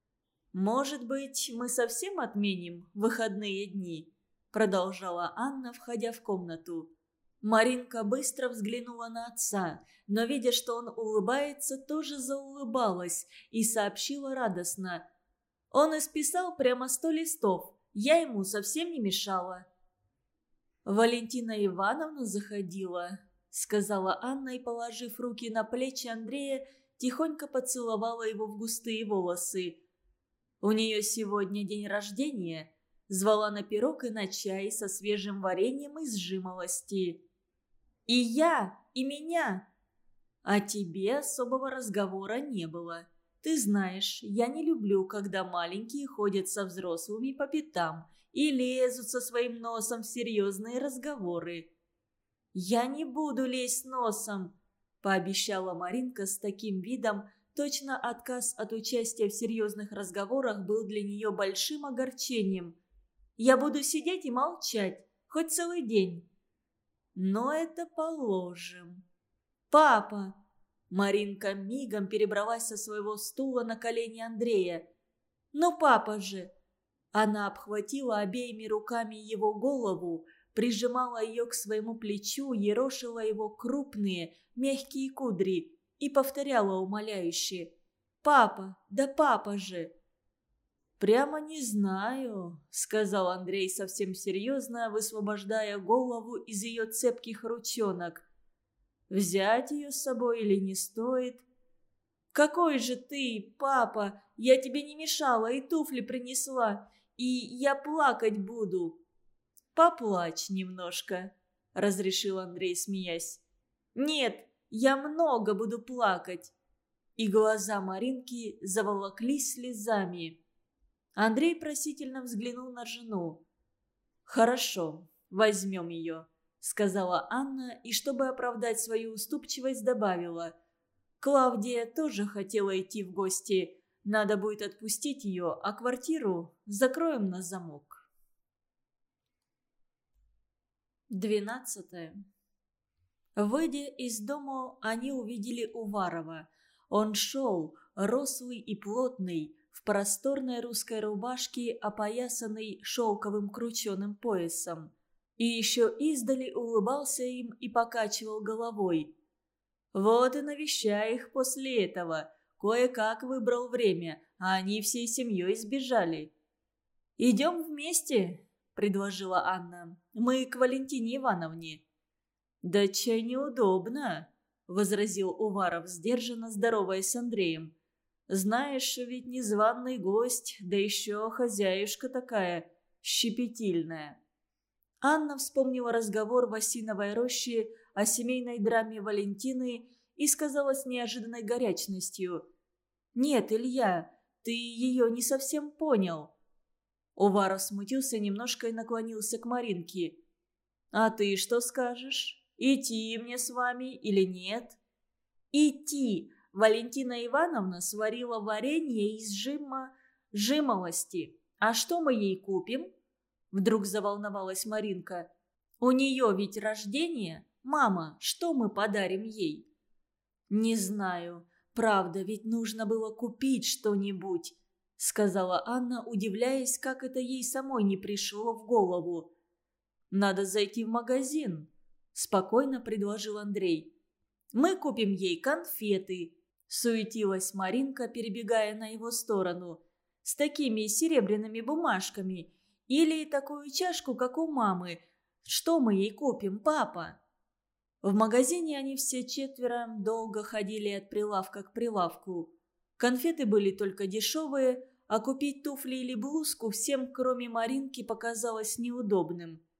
«Может быть, мы совсем отменим выходные дни?» – продолжала Анна, входя в комнату. Маринка быстро взглянула на отца, но, видя, что он улыбается, тоже заулыбалась и сообщила радостно: «Он исписал прямо сто листов, я ему совсем не мешала». «Валентина Ивановна заходила», — сказала Анна и, положив руки на плечи Андрея, тихонько поцеловала его в густые волосы. «У нее сегодня день рождения», — звала на пирог и на чай со свежим вареньем из жимолости. «И я, и меня!» «А тебе особого разговора не было. Ты знаешь, я не люблю, когда маленькие ходят со взрослыми по пятам и лезут со своим носом в серьезные разговоры». «Я не буду лезть носом», – пообещала Маринка с таким видом, точно отказ от участия в серьезных разговорах был для нее большим огорчением. «Я буду сидеть и молчать, хоть целый день». «Но это положим». «Папа!» Маринка мигом перебралась со своего стула на колени Андрея. «Но папа же!» Она обхватила обеими руками его голову, прижимала ее к своему плечу, ерошила его крупные, мягкие кудри и повторяла умоляюще: «Папа, да папа же!» «Прямо не знаю», — сказал Андрей совсем серьезно, высвобождая голову из ее цепких ручонок. «Взять ее с собой или не стоит?» «Какой же ты, папа! Я тебе не мешала и туфли принесла, и я плакать буду». «Поплачь немножко», — разрешил Андрей, смеясь. «Нет, я много буду плакать». И глаза Маринки заволоклись слезами. Андрей просительно взглянул на жену. «Хорошо, возьмем ее», — сказала Анна, и, чтобы оправдать свою уступчивость, добавила: «Клавдия тоже хотела идти в гости. Надо будет отпустить ее, а квартиру закроем на замок». Двенадцатое. Выйдя из дома, они увидели Уварова. Он шел, рослый и плотный, в просторной русской рубашке, опоясанной шелковым крученым поясом. И еще издали улыбался им и покачивал головой. «Вот и навещай их после этого. Кое-как выбрал время, а они всей семьей сбежали». «Идем вместе», — предложила Анна. «Мы к Валентине Ивановне». «Да чай неудобно», — возразил Уваров, сдержанно здороваясь с Андреем. «Знаешь, ведь незваный гость, да еще хозяюшка такая щепетильная». Анна вспомнила разговор в осиновой роще о семейной драме Валентины и сказала с неожиданной горячностью: «Нет, Илья, ты ее не совсем понял». Уваров смутился немножко и наклонился к Маринке. «А ты что скажешь? Идти мне с вами или нет?» «Идти! Валентина Ивановна сварила варенье из жима... жимолости. А что мы ей купим?» Вдруг заволновалась Маринка. «У нее ведь рождение. Мама, что мы подарим ей?» «Не знаю. Правда, ведь нужно было купить что-нибудь», — сказала Анна, удивляясь, как это ей самой не пришло в голову. «Надо зайти в магазин», — спокойно предложил Андрей. «Мы купим ей конфеты», — суетилась Маринка, перебегая на его сторону, «с такими серебряными бумажками. Или такую чашку, как у мамы. Что мы ей купим, папа?» В магазине они все четверо долго ходили от прилавка к прилавку. Конфеты были только дешевые, а купить туфли или блузку всем, кроме Маринки, показалось неудобным.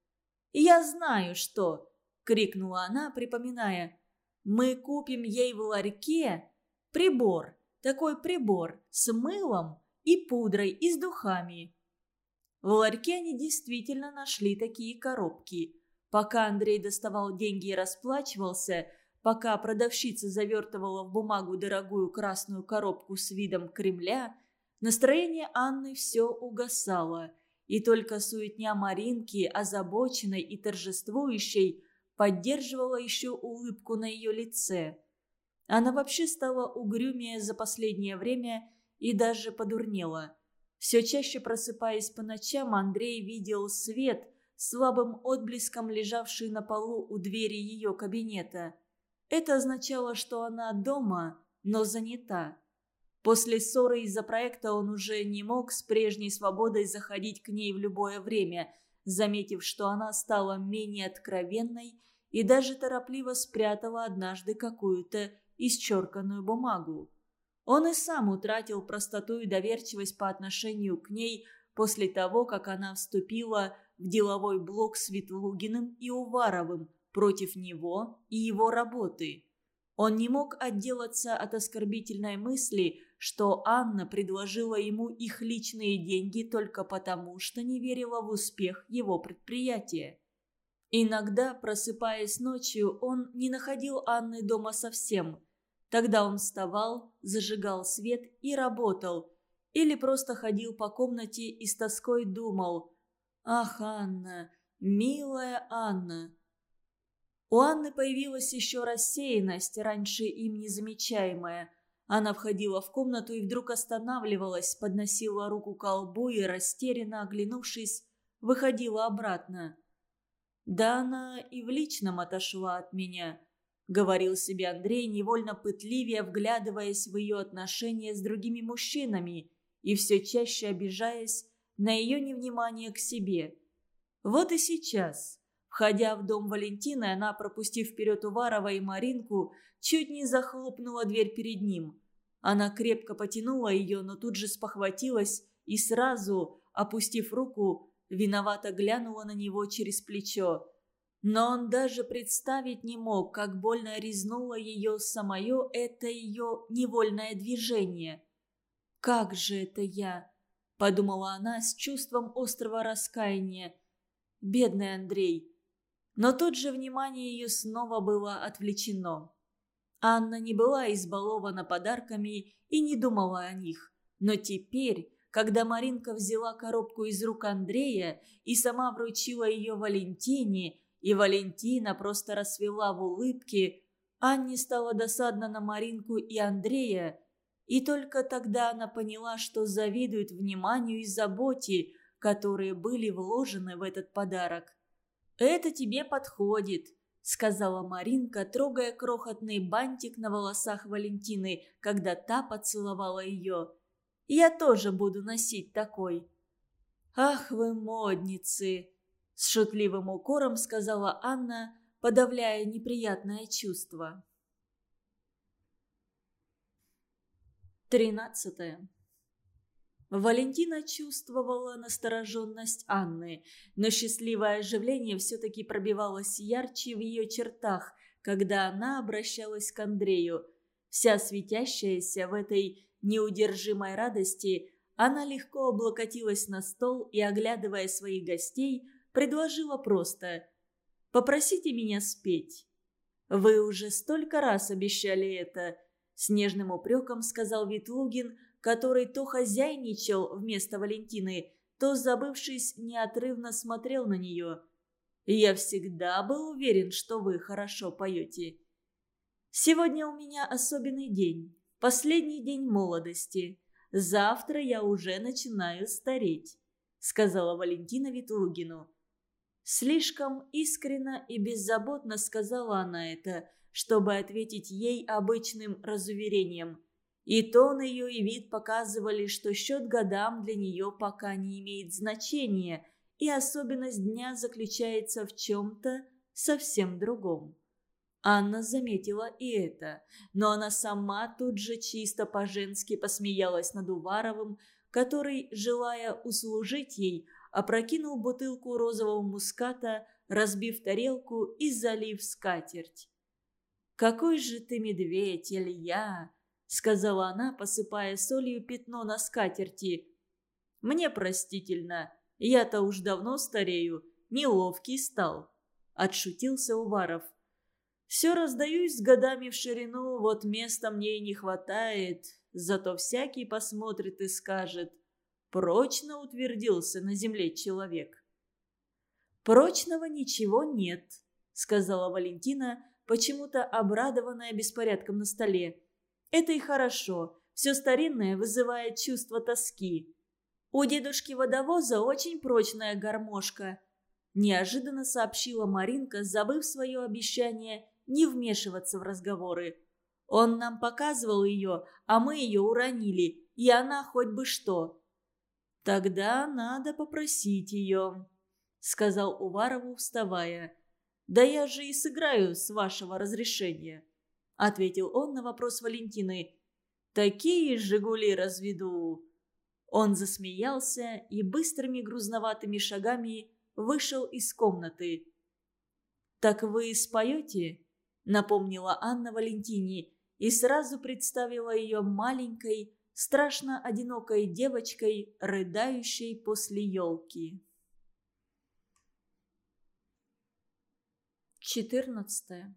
«Я знаю, что!» – крикнула она, припоминая. «Мы купим ей в ларьке прибор, такой прибор с мылом и пудрой и с духами». В ларьке они действительно нашли такие коробки. Пока Андрей доставал деньги и расплачивался, пока продавщица завертывала в бумагу дорогую красную коробку с видом Кремля, настроение Анны все угасало, и только суетня Маринки, озабоченной и торжествующей, поддерживала еще улыбку на ее лице. Она вообще стала угрюмее за последнее время и даже подурнела. Все чаще просыпаясь по ночам, Андрей видел свет, слабым отблеском лежавший на полу у двери ее кабинета. Это означало, что она дома, но занята. После ссоры из-за проекта он уже не мог с прежней свободой заходить к ней в любое время, заметив, что она стала менее откровенной и даже торопливо спрятала однажды какую-то исчерканную бумагу. Он и сам утратил простоту и доверчивость по отношению к ней после того, как она вступила в деловой блок с Ветлугиным и Уваровым против него и его работы. Он не мог отделаться от оскорбительной мысли, что Анна предложила ему их личные деньги только потому, что не верила в успех его предприятия. Иногда, просыпаясь ночью, он не находил Анны дома совсем. Тогда он вставал, зажигал свет и работал. Или просто ходил по комнате и с тоской думал: «Ах, Анна, милая Анна». У Анны появилась еще рассеянность, раньше им незамечаемая. Она входила в комнату и вдруг останавливалась, подносила руку к колбу и, растерянно оглянувшись, выходила обратно. «Да она и в личном отошла от меня», — говорил себе Андрей, невольно пытливее вглядываясь в ее отношения с другими мужчинами и все чаще обижаясь на ее невнимание к себе. Вот и сейчас, входя в дом Валентины, она, пропустив вперед Уварова и Маринку, чуть не захлопнула дверь перед ним. Она крепко потянула ее, но тут же спохватилась и сразу, опустив руку, виновато глянула на него через плечо. Но он даже представить не мог, как больно резнуло ее самое это ее невольное движение. «Как же это я?» – подумала она с чувством острого раскаяния. «Бедный Андрей». Но тут же внимание ее снова было отвлечено. Анна не была избалована подарками и не думала о них. Но теперь, когда Маринка взяла коробку из рук Андрея и сама вручила ее Валентине, и Валентина просто расцвела в улыбке, Анне стало досадно на Маринку и Андрея, и только тогда она поняла, что завидует вниманию и заботе, которые были вложены в этот подарок. «Это тебе подходит», — сказала Маринка, трогая крохотный бантик на волосах Валентины, когда та поцеловала ее. «Я тоже буду носить такой». «Ах вы модницы!» — с шутливым укором сказала Анна, подавляя неприятное чувство. Тринадцатое. Валентина чувствовала настороженность Анны, но счастливое оживление все-таки пробивалось ярче в ее чертах, когда она обращалась к Андрею. Вся светящаяся в этой неудержимой радости, она легко облокотилась на стол и, оглядывая своих гостей, предложила просто: «Попросите меня спеть». «Вы уже столько раз обещали это», — с нежным упреком сказал Ветлугин, который то хозяйничал вместо Валентины, то, забывшись, неотрывно смотрел на нее. «Я всегда был уверен, что вы хорошо поете». «Сегодня у меня особенный день, последний день молодости. Завтра я уже начинаю стареть», — сказала Валентина Ветлугину. Слишком искренно и беззаботно сказала она это, чтобы ответить ей обычным разуверением. И тон ее, и вид показывали, что счет годам для нее пока не имеет значения, и особенность дня заключается в чем-то совсем другом. Анна заметила и это, но она сама тут же чисто по-женски посмеялась над Уваровым, который, желая услужить ей, опрокинул бутылку розового муската разбив тарелку и залив скатерть. «Какой же ты медведь, Илья!» — сказала она, посыпая солью пятно на скатерти. «Мне простительно, я-то уж давно старею, неловкий стал», — отшутился Уваров. «Все раздаюсь с годами в ширину, вот места мне и не хватает, зато всякий посмотрит и скажет: прочно утвердился на земле человек». «Прочного ничего нет», — сказала Валентина, почему-то обрадованная беспорядком на столе. «Это и хорошо, все старинное вызывает чувство тоски. У дедушки-водовоза очень прочная гармошка», – неожиданно сообщила Маринка, забыв свое обещание не вмешиваться в разговоры. «Он нам показывал ее, а мы ее уронили, и она хоть бы что». «Тогда надо попросить ее», – сказал Уварову, вставая. «Да я же и сыграю, с вашего разрешения», – ответил он на вопрос Валентины. «Такие «Жигули» разведу». Он засмеялся и быстрыми грузноватыми шагами вышел из комнаты. «Так вы споете?» – напомнила Анна Валентине и сразу представила ее маленькой, страшно одинокой девочкой, рыдающей после елки. четырнадцатое.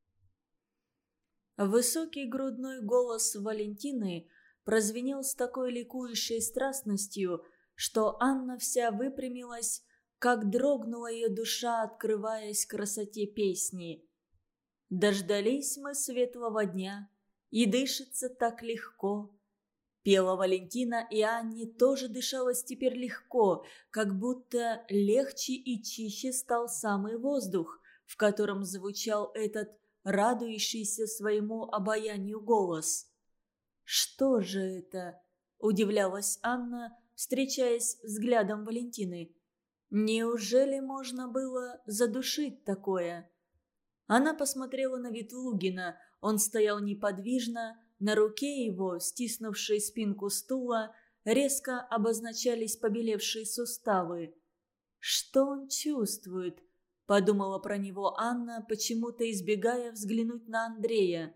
Высокий грудной голос Валентины прозвенел с такой ликующей страстностью, что Анна вся выпрямилась, как дрогнула ее душа, открываясь красоте песни. «Дождались мы светлого дня, и дышится так легко». Пела Валентина, и Анне тоже дышалось теперь легко, как будто легче и чище стал самый воздух, в котором звучал этот радующийся своему обаянию голос. «Что же это?» – удивлялась Анна, встречаясь взглядом Валентины. «Неужели можно было задушить такое?» Она посмотрела на Ветлугина. Он стоял неподвижно, на руке его, стиснувшей спинку стула, резко обозначались побелевшие суставы. «Что он чувствует?» – подумала про него Анна, почему-то избегая взглянуть на Андрея.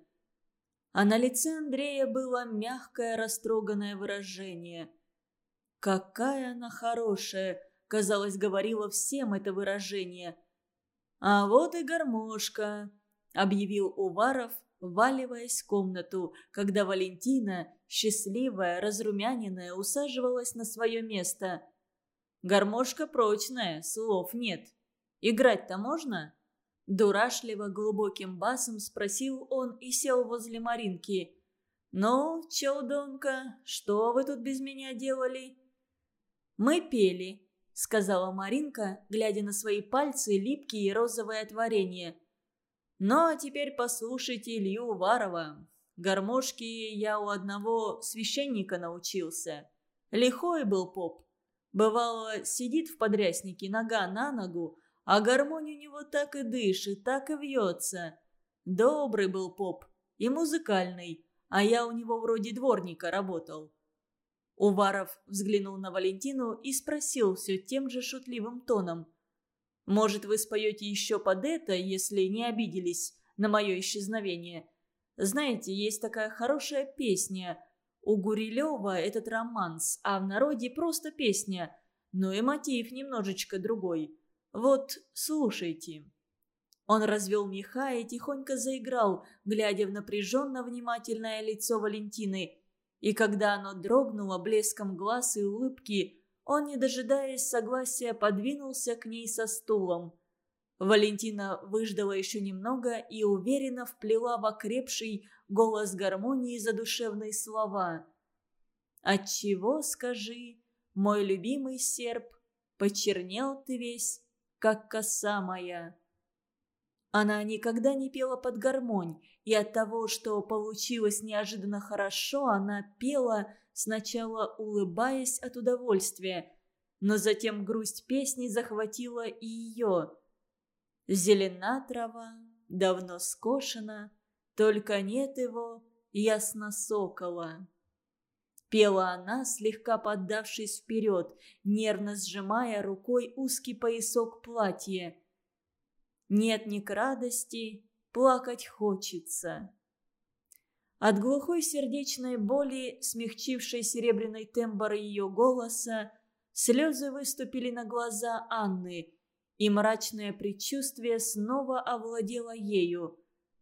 А на лице Андрея было мягкое растроганное выражение. «Какая она хорошая!» – казалось, говорило всем это выражение. «А вот и гармошка», – объявил Уваров, вваливаясь в комнату, когда Валентина, счастливая, разрумяненная, усаживалась на свое место. «Гармошка прочная, слов нет. Играть-то можно?» Дурашливо глубоким басом спросил он и сел возле Маринки. «Ну, челдонка, что вы тут без меня делали?» «Мы пели», — сказала Маринка, глядя на свои пальцы, липкие и розовое от варенья. «Ну, а теперь послушайте Илью Уварова. Гармошки я у одного священника научился. Лихой был поп. Бывало, сидит в подряснике нога на ногу, а гармонь у него так и дышит, так и вьется. Добрый был поп и музыкальный, а я у него вроде дворника работал». Уваров взглянул на Валентину и спросил все тем же шутливым тоном. «Может, вы споете еще под это, если не обиделись на мое исчезновение? Знаете, есть такая хорошая песня. У Гурилева этот романс, а в народе просто песня, но и мотив немножечко другой. Вот, слушайте». Он развел меха и тихонько заиграл, глядя в напряженно внимательное лицо Валентины. И когда оно дрогнуло блеском глаз и улыбки, он, не дожидаясь согласия, подвинулся к ней со стулом. Валентина выждала еще немного и уверенно вплела в окрепший голос гармонии задушевные слова. «Отчего, скажи, мой любимый серп, почернел ты весь, как коса моя». Она никогда не пела под гармонь, и от того, что получилось неожиданно хорошо, она пела, сначала улыбаясь от удовольствия, но затем грусть песни захватила и ее. «Зелена трава, давно скошена, только нет его, ясно сокола». Пела она, слегка поддавшись вперед, нервно сжимая рукой узкий поясок платья. Нет ни к радости, плакать хочется. От глухой сердечной боли, смягчившей серебряный тембр ее голоса, слезы выступили на глаза Анны, и мрачное предчувствие снова овладело ею.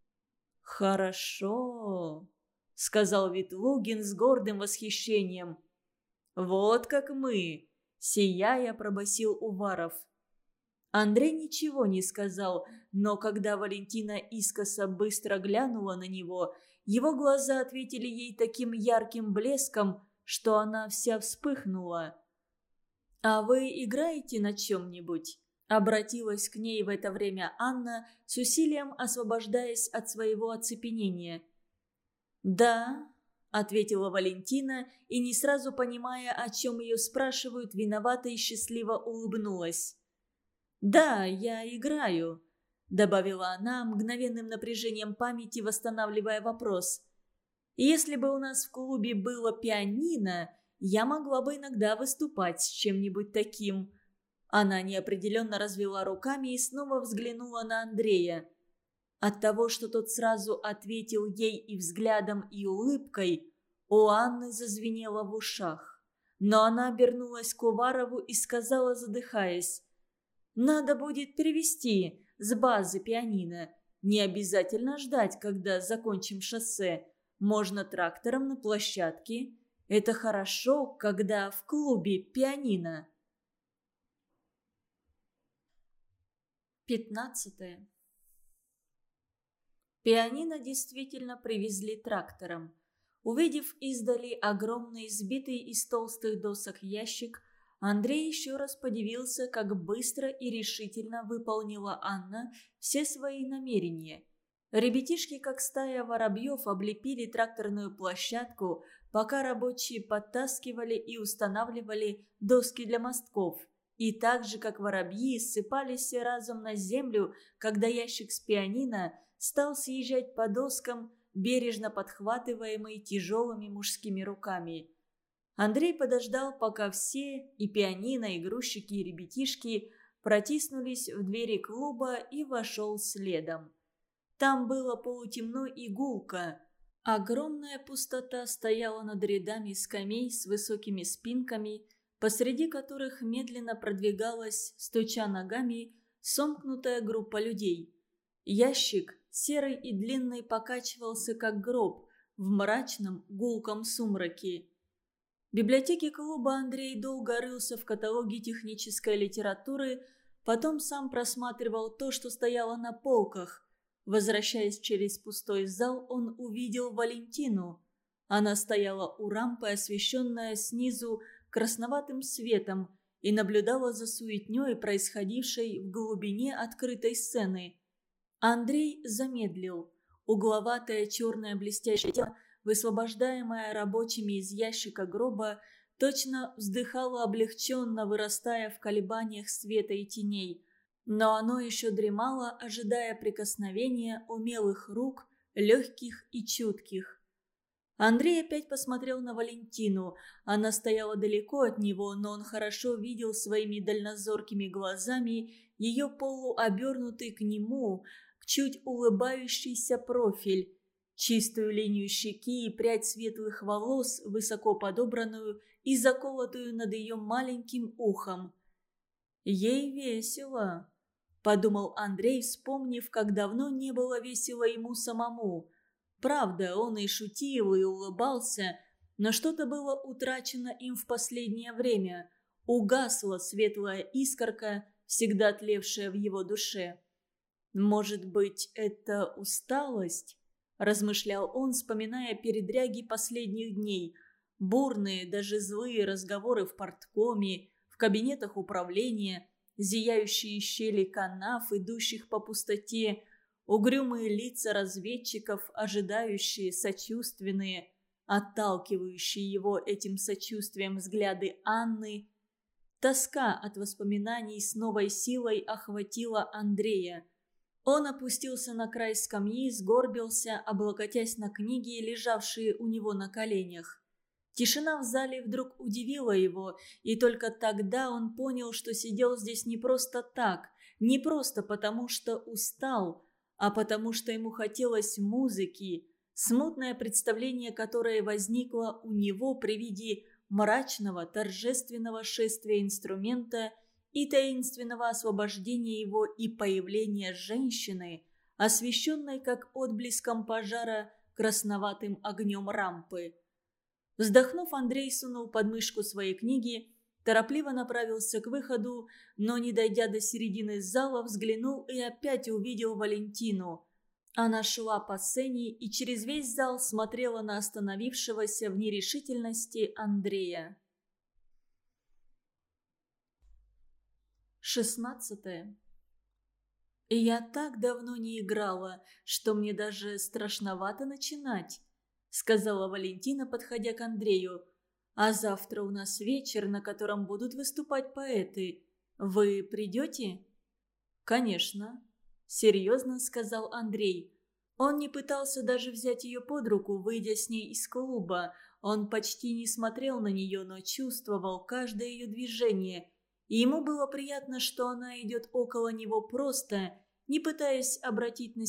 «Хорошо», — сказал Ветлугин с гордым восхищением. «Вот как мы», — сияя пробасил Уваров. Андрей ничего не сказал, но когда Валентина искоса быстро глянула на него, его глаза ответили ей таким ярким блеском, что она вся вспыхнула. «А вы играете на чем-нибудь?» — обратилась к ней в это время Анна, с усилием освобождаясь от своего оцепенения. «Да», — ответила Валентина, и, не сразу понимая, о чем ее спрашивают, виновато и счастливо улыбнулась. «Да, я играю», — добавила она, мгновенным напряжением памяти восстанавливая вопрос. «Если бы у нас в клубе было пианино, я могла бы иногда выступать с чем-нибудь таким». Она неопределенно развела руками и снова взглянула на Андрея. От того, что тот сразу ответил ей и взглядом, и улыбкой, у Анны зазвенело в ушах. Но она обернулась к Уварову и сказала, задыхаясь: «Надо будет перевести с базы пианино. Не обязательно ждать, когда закончим шоссе. Можно трактором на площадке. Это хорошо, когда в клубе пианино». Пятнадцатое. Пианино действительно привезли трактором. Увидев издали огромный, сбитый из толстых досок ящик, Андрей еще раз подивился, как быстро и решительно выполнила Анна все свои намерения. Ребятишки, как стая воробьев, облепили тракторную площадку, пока рабочие подтаскивали и устанавливали доски для мостков. И так же, как воробьи, ссыпались все разом на землю, когда ящик с пианино стал съезжать по доскам, бережно подхватываемый тяжелыми мужскими руками. Андрей подождал, пока все, и пианино, и грузчики, и ребятишки, протиснулись в двери клуба, и вошел следом. Там было полутемно и гулко. Огромная пустота стояла над рядами скамей с высокими спинками, посреди которых медленно продвигалась, стуча ногами, сомкнутая группа людей. Ящик, серый и длинный, покачивался, как гроб, в мрачном гулком сумраке. В библиотеке клуба Андрей долго рылся в каталоге технической литературы, потом сам просматривал то, что стояло на полках. Возвращаясь через пустой зал, он увидел Валентину. Она стояла у рампы, освещенная снизу красноватым светом, и наблюдала за суетней, происходившей в глубине открытой сцены. Андрей замедлил. Угловатое черное блестящее тело, высвобождаемое рабочими из ящика гроба, точно вздыхало облегченно, вырастая в колебаниях света и теней. Но оно еще дремало, ожидая прикосновения умелых рук, легких и чутких. Андрей опять посмотрел на Валентину. Она стояла далеко от него, но он хорошо видел своими дальнозоркими глазами ее полуобернутый к нему, чуть улыбающийся профиль, чистую линию щеки и прядь светлых волос, высоко подобранную и заколотую над ее маленьким ухом. «Ей весело», — подумал Андрей, вспомнив, как давно не было весело ему самому. Правда, он и шутил, и улыбался, но что-то было утрачено им в последнее время. Угасла светлая искорка, всегда тлевшая в его душе. «Может быть, это усталость?» – размышлял он, вспоминая передряги последних дней. Бурные, даже злые разговоры в парткоме, в кабинетах управления, зияющие щели канав, идущих по пустоте, угрюмые лица разведчиков, ожидающие, сочувственные, отталкивающие его этим сочувствием взгляды Анны. Тоска от воспоминаний с новой силой охватила Андрея. Он опустился на край скамьи, сгорбился, облокотясь на книги, лежавшие у него на коленях. Тишина в зале вдруг удивила его, и только тогда он понял, что сидел здесь не просто так, не просто потому, что устал, а потому что ему хотелось музыки, смутное представление, которое возникло у него при виде мрачного торжественного шествия инструмента и таинственного освобождения его и появления женщины, освещенной как отблеском пожара красноватым огнем рампы. Вздохнув, Андрей сунул под мышку своей книги, торопливо направился к выходу, но, не дойдя до середины зала, взглянул и опять увидел Валентину. Она шла по сцене и через весь зал смотрела на остановившегося в нерешительности Андрея. шестнадцатое. «Я так давно не играла, что мне даже страшновато начинать», — сказала Валентина, подходя к Андрею. «А завтра у нас вечер, на котором будут выступать поэты. Вы придете?» «Конечно», — серьезно сказал Андрей. Он не пытался даже взять ее под руку, выйдя с ней из клуба. Он почти не смотрел на нее, но чувствовал каждое ее движение. И ему было приятно, что она идет около него просто, не пытаясь обратить на